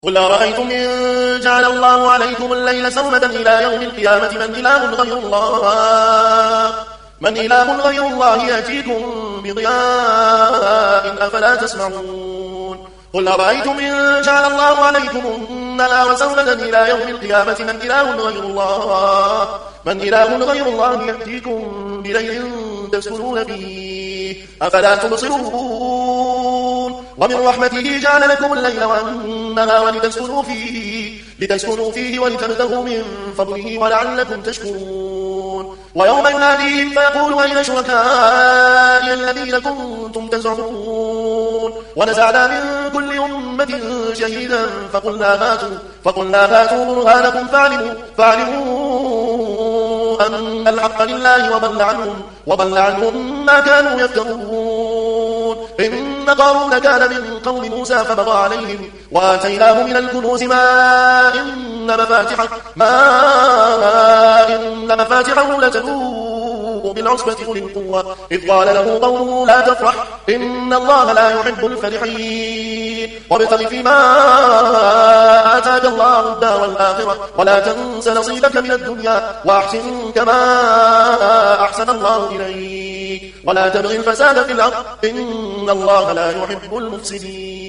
قل أرأيتم إن جعل الله عليكم الليل سرمدا إلى يوم القيامة من إله غير الله يأتيكم بضياء أفلا تسمعون قل أرأيتم إن جعل الله عليكم النهار سرمدا إلى يوم القيامة من إله غير الله يأتيكم بليل تسكنون فيه أفلا تبصرون ومن رحمته جعل لكم الليل والنهار لتسكنوا فيه ولتبتغوا من فضله ولعلكم تشكرون ويوم يناديهم فيقول أين شركائي الذين كنتم تزعمون ونزعنا من كل أمة شهيدا فقلنا هاتوا برهانكم فاعلموا أن الحق لله وضل عنهم ما كانوا يفترون إن قارون كان من قوم موسى فبغى عليهم وآتيناه من الكنوز ما إن مفاتحه لتنوء بالعصبة أولي القوة إذ قال له قومه لا تفرح إن الله لا يحب الفرحين وابتغ فيما آتاك الله الدار الآخرة ولا تنس نصيبك من الدنيا وأحسن كما أحسن الله إليك ولا تبغي الفساد في الأرض إن الله لا يحب المفسدين